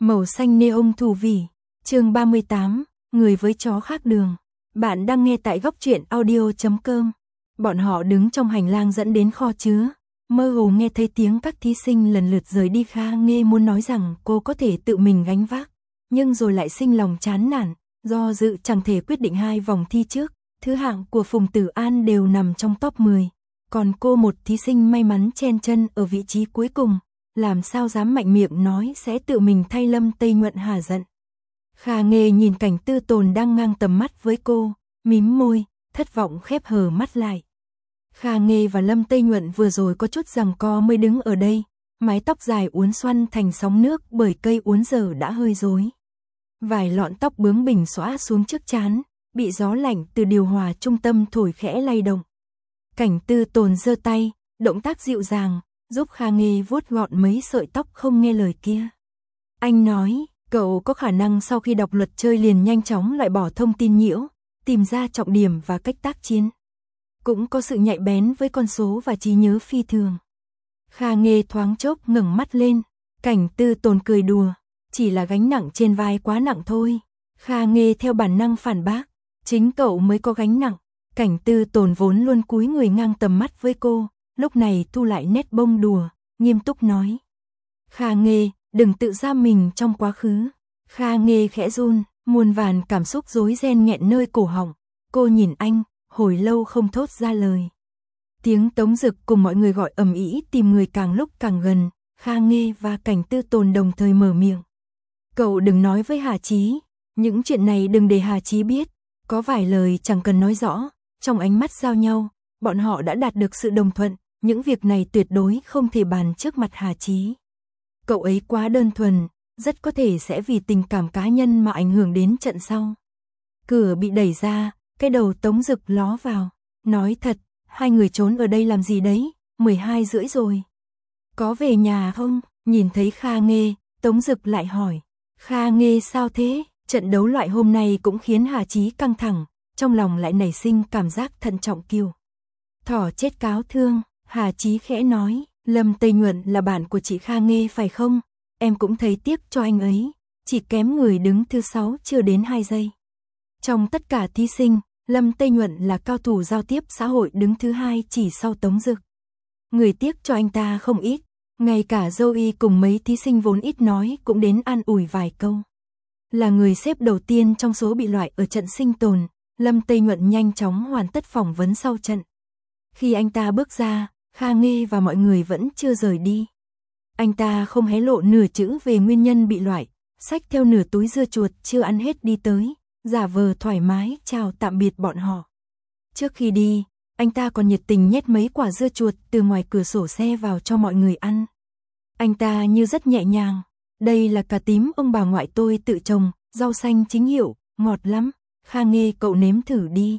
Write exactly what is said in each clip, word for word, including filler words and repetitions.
Màu xanh neon thù vỉ. Chương ba mươi tám, người với chó khác đường. Bạn đang nghe tại góc truyện audio chấm com. Bọn họ đứng trong hành lang dẫn đến kho chứa, mơ hồ nghe thấy tiếng các thí sinh lần lượt rời đi. Kha Nghê muốn nói rằng cô có thể tự mình gánh vác, nhưng rồi lại sinh lòng chán nản, do dự chẳng thể quyết định. Hai vòng thi trước, thứ hạng của Phùng Tử An đều nằm trong top mười, còn cô một thí sinh may mắn chen chân ở vị trí cuối cùng, làm sao dám mạnh miệng nói sẽ tự mình thay Lâm Tây Nhuận hả giận. Kha Nghê nhìn Cảnh Tư Tồn đang ngang tầm mắt với cô, mím môi, thất vọng khép hờ mắt lại. Kha Nghê và Lâm Tây Nhuận vừa rồi có chút giằng co mới đứng ở đây, mái tóc dài uốn xoăn thành sóng nước bởi cây uốn giờ đã hơi rối. Vài lọn tóc bướng bỉnh xõa xuống trước trán, bị gió lạnh từ điều hòa trung tâm thổi khẽ lay động. Cảnh Tư Tồn giơ tay, động tác dịu dàng, giúp Kha Nghê vuốt gọn mấy sợi tóc không nghe lời kia. Anh nói, cậu có khả năng sau khi đọc luật chơi liền nhanh chóng loại bỏ thông tin nhiễu, tìm ra trọng điểm và cách tác chiến. Cũng có sự nhạy bén với con số và trí nhớ phi thường. Kha Nghê thoáng chốc ngẩng mắt lên, Cảnh Tư Tồn cười đùa, chỉ là gánh nặng trên vai quá nặng thôi. Kha Nghê theo bản năng phản bác, chính cậu mới có gánh nặng. Cảnh Tư Tồn vốn luôn cúi người ngang tầm mắt với cô, lúc này thu lại nét bông đùa, nghiêm túc nói. Kha Nghê, đừng tự giam mình trong quá khứ. Kha Nghê khẽ run, muôn vàn cảm xúc rối ren nghẹn nơi cổ họng. Cô nhìn anh, hồi lâu không thốt ra lời. Tiếng Tống Dực cùng mọi người gọi ầm ĩ tìm người càng lúc càng gần. Kha Nghê và Cảnh Tư Tồn đồng thời mở miệng. Cậu đừng nói với Hà Chí, những chuyện này đừng để Hà Chí biết. Có vài lời chẳng cần nói rõ, trong ánh mắt giao nhau, bọn họ đã đạt được sự đồng thuận. Những việc này tuyệt đối không thể bàn trước mặt Hà Chí. Cậu ấy quá đơn thuần, rất có thể sẽ vì tình cảm cá nhân mà ảnh hưởng đến trận sau. Cửa bị đẩy ra, cái đầu Tống Dực ló vào. Nói thật, hai người trốn ở đây làm gì đấy, mười hai rưỡi rồi. Có về nhà không? Nhìn thấy Kha Nghê, Tống Dực lại hỏi. Kha Nghê sao thế? Trận đấu loại hôm nay cũng khiến Hà Chí căng thẳng, trong lòng lại nảy sinh cảm giác thận trọng kiêu. Thỏ chết cáo thương, Hà Chí khẽ nói. Lâm Tây Nhuận là bạn của chị Kha Nghê phải không? Em cũng thấy tiếc cho anh ấy, chỉ kém người đứng thứ sáu chưa đến hai giây. Trong tất cả thí sinh, Lâm Tây Nhuận là cao thủ giao tiếp xã hội đứng thứ hai chỉ sau Tống Dực. Người tiếc cho anh ta không ít, ngay cả Zoe cùng mấy thí sinh vốn ít nói cũng đến an ủi vài câu. Là người xếp đầu tiên trong số bị loại ở trận sinh tồn, Lâm Tây Nhuận nhanh chóng hoàn tất phỏng vấn sau trận. Khi anh ta bước ra, Kha Nghê và mọi người vẫn chưa rời đi. Anh ta không hé lộ nửa chữ về nguyên nhân bị loại, xách theo nửa túi dưa chuột chưa ăn hết đi tới, giả vờ thoải mái chào tạm biệt bọn họ. Trước khi đi, anh ta còn nhiệt tình nhét mấy quả dưa chuột từ ngoài cửa sổ xe vào cho mọi người ăn. Anh ta như rất nhẹ nhàng, đây là cà tím ông bà ngoại tôi tự trồng, rau xanh chính hiệu, ngọt lắm, Kha Nghê cậu nếm thử đi.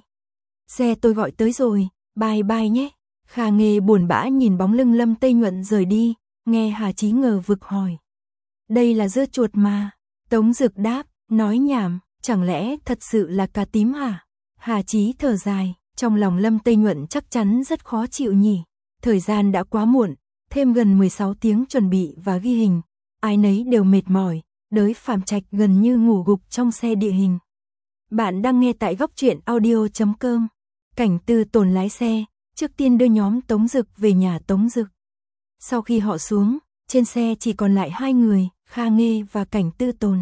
Xe tôi gọi tới rồi, bye bye nhé. Kha Nghê buồn bã nhìn bóng lưng Lâm Tây Nhuận rời đi, nghe Hà Chí ngờ vực hỏi. Đây là dưa chuột mà. Tống Dực đáp, nói nhảm, chẳng lẽ thật sự là cà tím hả? Hà Chí thở dài, trong lòng Lâm Tây Nhuận chắc chắn rất khó chịu nhỉ. Thời gian đã quá muộn, thêm gần mười sáu tiếng chuẩn bị và ghi hình, ai nấy đều mệt mỏi, đới Phạm Trạch gần như ngủ gục trong xe địa hình. Bạn đang nghe tại góc truyện audio chấm com. Cảnh Tư Tồn lái xe, trước tiên đưa nhóm Tống Dực về nhà Tống Dực. Sau khi họ xuống, trên xe chỉ còn lại hai người, Kha Nghê và Cảnh Tư Tồn.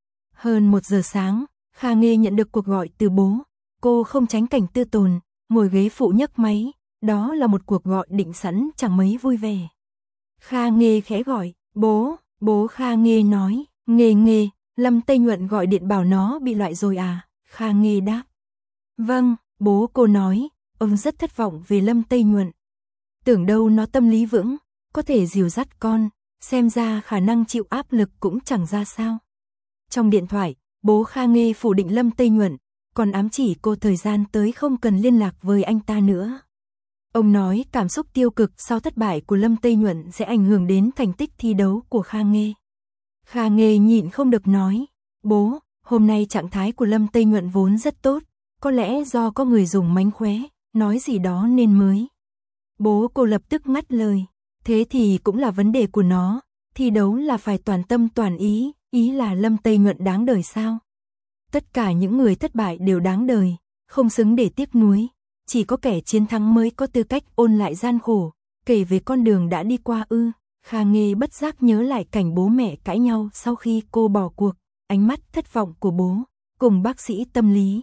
Hơn một giờ sáng, Kha Nghê nhận được cuộc gọi từ bố. Cô không tránh Cảnh Tư Tồn, ngồi ghế phụ nhấc máy. Đó là một cuộc gọi định sẵn chẳng mấy vui vẻ. Kha Nghê khẽ gọi, bố, bố. Kha Nghê nói, Nghê Nghê, Lâm Tây Nhuận gọi điện bảo nó bị loại rồi à? Kha Nghê đáp, vâng, bố. Cô nói, ông rất thất vọng về Lâm Tây Nhuận. Tưởng đâu nó tâm lý vững, có thể dìu dắt con, xem ra khả năng chịu áp lực cũng chẳng ra sao. Trong điện thoại, bố Kha Nghê phủ định Lâm Tây Nhuận, còn ám chỉ cô thời gian tới không cần liên lạc với anh ta nữa. Ông nói cảm xúc tiêu cực sau thất bại của Lâm Tây Nhuận sẽ ảnh hưởng đến thành tích thi đấu của Kha Nghê. Kha Nghê nhịn không được nói, bố, hôm nay trạng thái của Lâm Tây Nhuận vốn rất tốt, có lẽ do có người dùng mánh khóe, nói gì đó nên mới. Bố. Cô lập tức ngắt lời, thế thì cũng là vấn đề của nó, thi đấu là phải toàn tâm toàn ý, ý là Lâm Tây Nhuận đáng đời sao? Tất cả những người thất bại đều đáng đời, không xứng để tiếc nuối, chỉ có kẻ chiến thắng mới có tư cách ôn lại gian khổ, kể về con đường đã đi qua ư. Kha Nghê bất giác nhớ lại cảnh bố mẹ cãi nhau sau khi cô bỏ cuộc, ánh mắt thất vọng của bố, cùng bác sĩ tâm lý.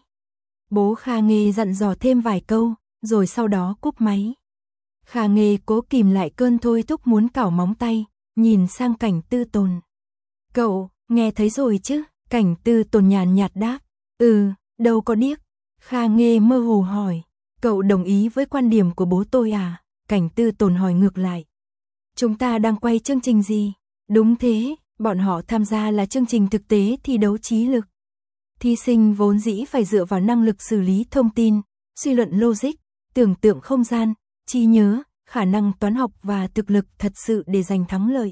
Bố Kha Nghê dặn dò thêm vài câu, rồi sau đó cúp máy. Kha Nghê cố kìm lại cơn thôi thúc muốn cào móng tay, nhìn sang Cảnh Tư Tồn. Cậu, nghe thấy rồi chứ? Cảnh Tư Tồn nhàn nhạt đáp. Ừ, đâu có điếc. Kha Nghê mơ hồ hỏi. Cậu đồng ý với quan điểm của bố tôi à? Cảnh Tư Tồn hỏi ngược lại. Chúng ta đang quay chương trình gì? Đúng thế, bọn họ tham gia là chương trình thực tế thi đấu trí lực. Thí sinh vốn dĩ phải dựa vào năng lực xử lý thông tin, suy luận logic, tưởng tượng không gian, trí nhớ, khả năng toán học và thực lực thật sự để giành thắng lợi.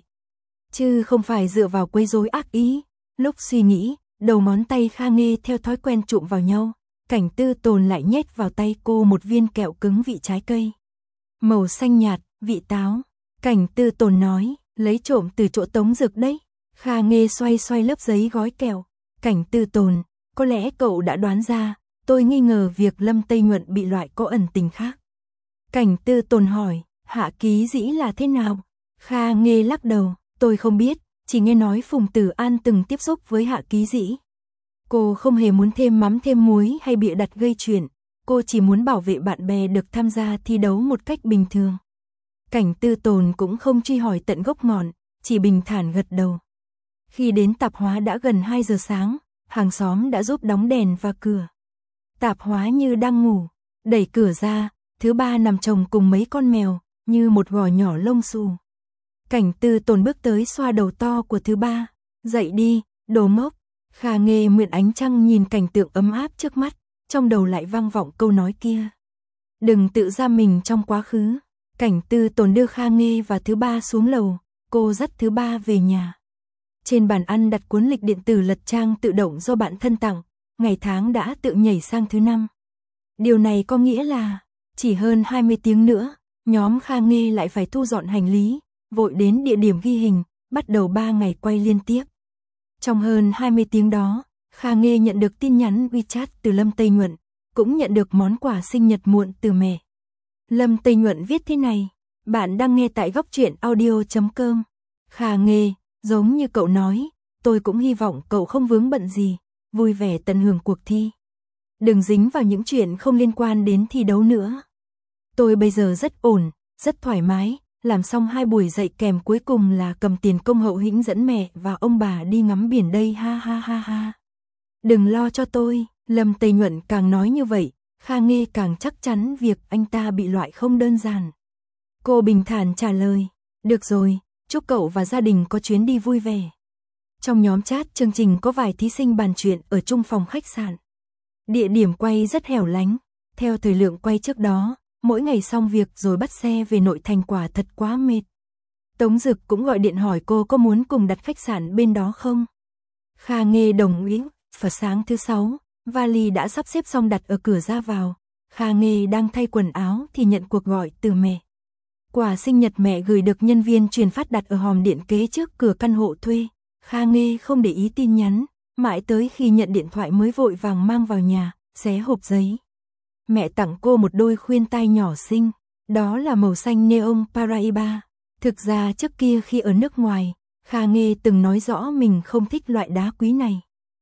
Chứ không phải dựa vào quấy rối ác ý. Lúc suy nghĩ, đầu ngón tay Kha Nghê theo thói quen chụm vào nhau, Cảnh Tư Tồn lại nhét vào tay cô một viên kẹo cứng vị trái cây. Màu xanh nhạt, vị táo. Cảnh Tư Tồn nói, lấy trộm từ chỗ Tống Dực đấy. Kha Nghê xoay xoay lớp giấy gói kẹo. Cảnh Tư Tồn, có lẽ cậu đã đoán ra, tôi nghi ngờ việc Lâm Tây Nhuận bị loại có ẩn tình khác. Cảnh Tư Tồn hỏi, Hạ Ký Dĩ là thế nào? Kha Nghê lắc đầu, tôi không biết, chỉ nghe nói Phùng Tử An từng tiếp xúc với Hạ Ký Dĩ. Cô không hề muốn thêm mắm thêm muối hay bịa đặt gây chuyện, cô chỉ muốn bảo vệ bạn bè được tham gia thi đấu một cách bình thường. Cảnh Tư Tồn cũng không truy hỏi tận gốc ngọn, chỉ bình thản gật đầu. Khi đến tạp hóa đã gần hai giờ sáng, hàng xóm đã giúp đóng đèn và cửa. Tạp hóa như đang ngủ, đẩy cửa ra, thứ ba nằm chồng cùng mấy con mèo, như một gò nhỏ lông xù. Cảnh Tư Tồn bước tới xoa đầu to của thứ ba, dậy đi, đồ ngốc. Kha Nghê mượn ánh trăng nhìn cảnh tượng ấm áp trước mắt, trong đầu lại vang vọng câu nói kia. Đừng tự giam mình trong quá khứ. Cảnh Tư Tồn đưa Kha Nghê và thứ ba xuống lầu, cô dắt thứ ba về nhà. Trên bàn ăn đặt cuốn lịch điện tử lật trang tự động do bạn thân tặng, ngày tháng đã tự nhảy sang thứ năm. Điều này có nghĩa là, chỉ hơn hai mươi tiếng nữa, nhóm Kha Nghê lại phải thu dọn hành lý, vội đến địa điểm ghi hình, bắt đầu ba ngày quay liên tiếp. Trong hơn hai mươi tiếng đó, Kha Nghê nhận được tin nhắn WeChat từ Lâm Tây Nhuận, cũng nhận được món quà sinh nhật muộn từ mẹ. Lâm Tây Nhuận viết thế này, bạn đang nghe tại góc truyện audio chấm com. Kha Nghê, giống như cậu nói, tôi cũng hy vọng cậu không vướng bận gì, vui vẻ tận hưởng cuộc thi. Đừng dính vào những chuyện không liên quan đến thi đấu nữa. Tôi bây giờ rất ổn, rất thoải mái, làm xong hai buổi dạy kèm cuối cùng là cầm tiền công hậu hĩnh dẫn mẹ và ông bà đi ngắm biển đây ha ha ha ha. Đừng lo cho tôi, Lâm Tây Nhuận càng nói như vậy, Kha Nghê càng chắc chắn việc anh ta bị loại không đơn giản. Cô bình thản trả lời, được rồi, chúc cậu và gia đình có chuyến đi vui vẻ. Trong nhóm chat chương trình có vài thí sinh bàn chuyện ở chung phòng khách sạn. Địa điểm quay rất hẻo lánh, theo thời lượng quay trước đó, mỗi ngày xong việc rồi bắt xe về nội thành quả thật quá mệt. Tống Dực cũng gọi điện hỏi cô có muốn cùng đặt khách sạn bên đó không. Kha Nghê đồng ý, và sáng thứ sáu, vali đã sắp xếp xong đặt ở cửa ra vào. Kha Nghê đang thay quần áo thì nhận cuộc gọi từ mẹ. Quà sinh nhật mẹ gửi được nhân viên truyền phát đặt ở hòm điện kế trước cửa căn hộ thuê. Kha Nghê không để ý tin nhắn, mãi tới khi nhận điện thoại mới vội vàng mang vào nhà, xé hộp giấy. Mẹ tặng cô một đôi khuyên tai nhỏ xinh, đó là màu xanh neon Paraiba. Thực ra trước kia khi ở nước ngoài, Kha Nghê từng nói rõ mình không thích loại đá quý này.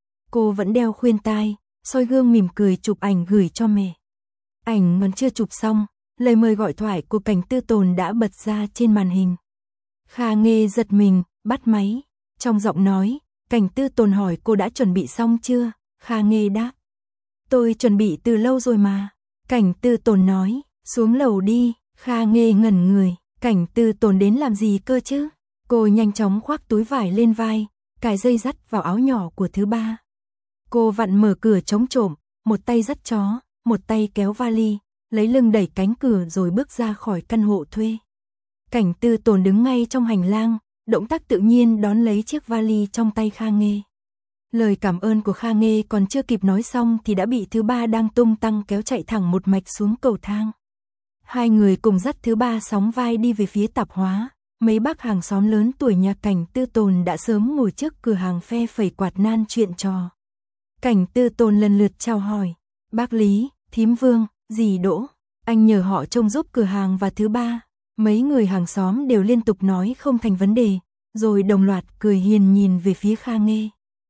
Cô vẫn đeo khuyên tai, soi gương mỉm cười chụp ảnh gửi cho mẹ. Ảnh còn chưa chụp xong, lời mời gọi thoại của Cảnh Tư Tồn đã bật ra trên màn hình. Kha Nghê giật mình, bắt máy. Trong giọng nói, Cảnh Tư Tồn hỏi cô đã chuẩn bị xong chưa? Kha Nghê đáp. Tôi chuẩn bị từ lâu rồi mà. Cảnh Tư Tồn nói, xuống lầu đi. Kha Nghê ngẩn người, Cảnh Tư Tồn đến làm gì cơ chứ? Cô nhanh chóng khoác túi vải lên vai, cài dây dắt vào áo nhỏ của thứ ba. Cô vặn mở cửa chống trộm, một tay dắt chó, một tay kéo vali, lấy lưng đẩy cánh cửa rồi bước ra khỏi căn hộ thuê. Cảnh Tư Tồn đứng ngay trong hành lang, động tác tự nhiên đón lấy chiếc vali trong tay Kha Nghê. Lời cảm ơn của Kha Nghê còn chưa kịp nói xong thì đã bị thứ ba đang tung tăng kéo chạy thẳng một mạch xuống cầu thang. Hai người cùng dắt thứ ba sóng vai đi về phía tạp hóa, mấy bác hàng xóm lớn tuổi nhà Cảnh Tư Tồn đã sớm ngồi trước cửa hàng phe phẩy quạt nan chuyện trò. Cảnh Tư Tồn lần lượt chào hỏi, bác Lý, thím Vương, dì Đỗ, anh nhờ họ trông giúp cửa hàng. Và thứ ba, mấy người hàng xóm đều liên tục nói không thành vấn đề, rồi đồng loạt cười hiền nhìn về phía Kha Nghê.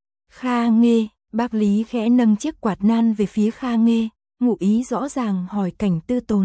Kha Nghê, bác Lý khẽ nâng chiếc quạt nan về phía Kha Nghê, ngụ ý rõ ràng hỏi Cảnh Tư Tồn.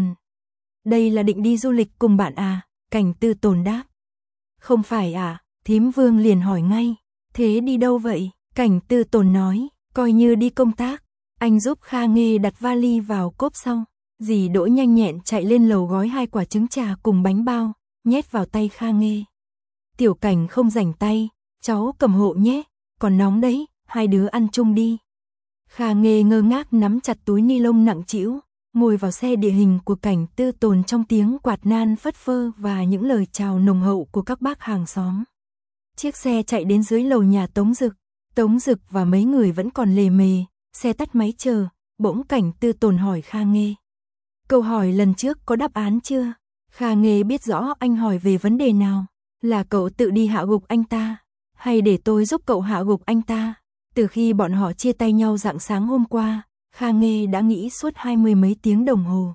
Đây là định đi du lịch cùng bạn à? Cảnh Tư Tồn đáp. Không phải à, thím Vương liền hỏi ngay. Thế đi đâu vậy? Cảnh Tư Tồn nói, coi như đi công tác. Anh giúp Kha Nghê đặt vali vào cốp sau. Dì Đỗ nhanh nhẹn chạy lên lầu gói hai quả trứng trà cùng bánh bao, nhét vào tay Kha Nghê. Tiểu Cảnh không rảnh tay, cháu cầm hộ nhé, còn nóng đấy, hai đứa ăn chung đi. Kha Nghê ngơ ngác nắm chặt túi ni lông nặng trĩu, ngồi vào xe địa hình của Cảnh Tư Tồn trong tiếng quạt nan phất phơ và những lời chào nồng hậu của các bác hàng xóm. Chiếc xe chạy đến dưới lầu nhà Tống Dực, Tống Dực và mấy người vẫn còn lề mề, xe tắt máy chờ, bỗng Cảnh Tư Tồn hỏi Kha Nghê. Câu hỏi lần trước có đáp án chưa? Kha Nghê biết rõ anh hỏi về vấn đề nào, là cậu tự đi hạ gục anh ta, hay để tôi giúp cậu hạ gục anh ta? Từ khi bọn họ chia tay nhau rạng sáng hôm qua, Kha Nghê đã nghĩ suốt hai mươi mấy tiếng đồng hồ.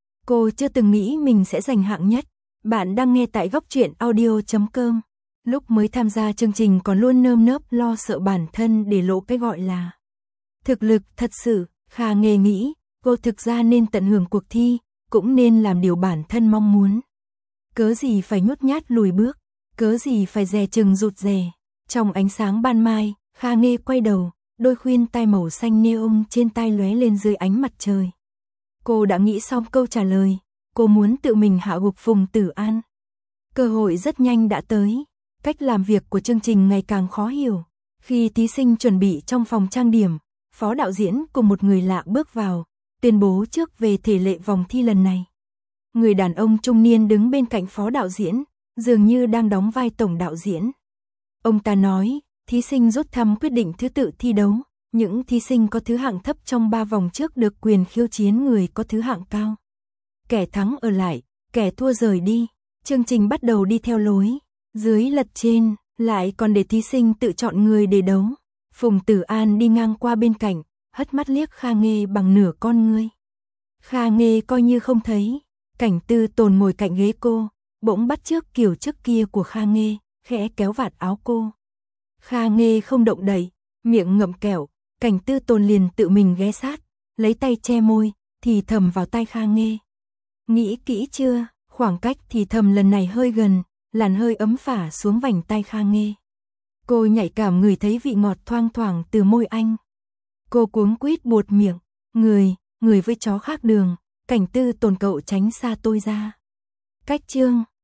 Cô chưa từng nghĩ mình sẽ giành hạng nhất. Bạn đang nghe tại góc truyện audio chấm com. Lúc mới tham gia chương trình còn luôn nơm nớp lo sợ bản thân để lộ cái gọi là thực lực thật sự. Kha Nghê nghĩ, cô thực ra nên tận hưởng cuộc thi, cũng nên làm điều bản thân mong muốn. Cớ gì phải nhút nhát lùi bước, cớ gì phải dè chừng rụt rè. Trong ánh sáng ban mai, Kha Nghê quay đầu, đôi khuyên tai màu xanh neon trên tai lóe lên dưới ánh mặt trời. Cô đã nghĩ xong câu trả lời, cô muốn tự mình hạ gục Phùng Tử An. Cơ hội rất nhanh đã tới, cách làm việc của chương trình ngày càng khó hiểu. Khi thí sinh chuẩn bị trong phòng trang điểm, phó đạo diễn cùng một người lạ bước vào, tuyên bố trước về thể lệ vòng thi lần này. Người đàn ông trung niên đứng bên cạnh phó đạo diễn, dường như đang đóng vai tổng đạo diễn. Ông ta nói, thí sinh rút thăm quyết định thứ tự thi đấu, những thí sinh có thứ hạng thấp trong ba vòng trước được quyền khiêu chiến người có thứ hạng cao. Kẻ thắng ở lại, kẻ thua rời đi. Chương trình bắt đầu đi theo lối dưới lật trên, lại còn để thí sinh tự chọn người để đấu. Phùng Tử An đi ngang qua bên cạnh, hất mắt liếc Kha Nghê bằng nửa con ngươi. Kha Nghê coi như không thấy. Cảnh Tư Tồn ngồi cạnh ghế cô, bỗng bắt chước kiểu trước kia của Kha Nghê, khẽ kéo vạt áo cô. Kha Nghê không động đậy, miệng ngậm kẹo. Cảnh Tư Tồn liền tự mình ghé sát, lấy tay che môi, thì thầm vào tai Kha Nghê. Nghĩ kỹ chưa? Khoảng cách thì thầm lần này hơi gần, làn hơi ấm phả xuống vành tai Kha Nghê. Cô nhạy cảm ngửi thấy vị ngọt thoang thoảng từ môi anh. Cô cuống quýt buột miệng, người, người với chó khác đường, Cảnh Tư Tồn cậu tránh xa tôi ra. Cách chương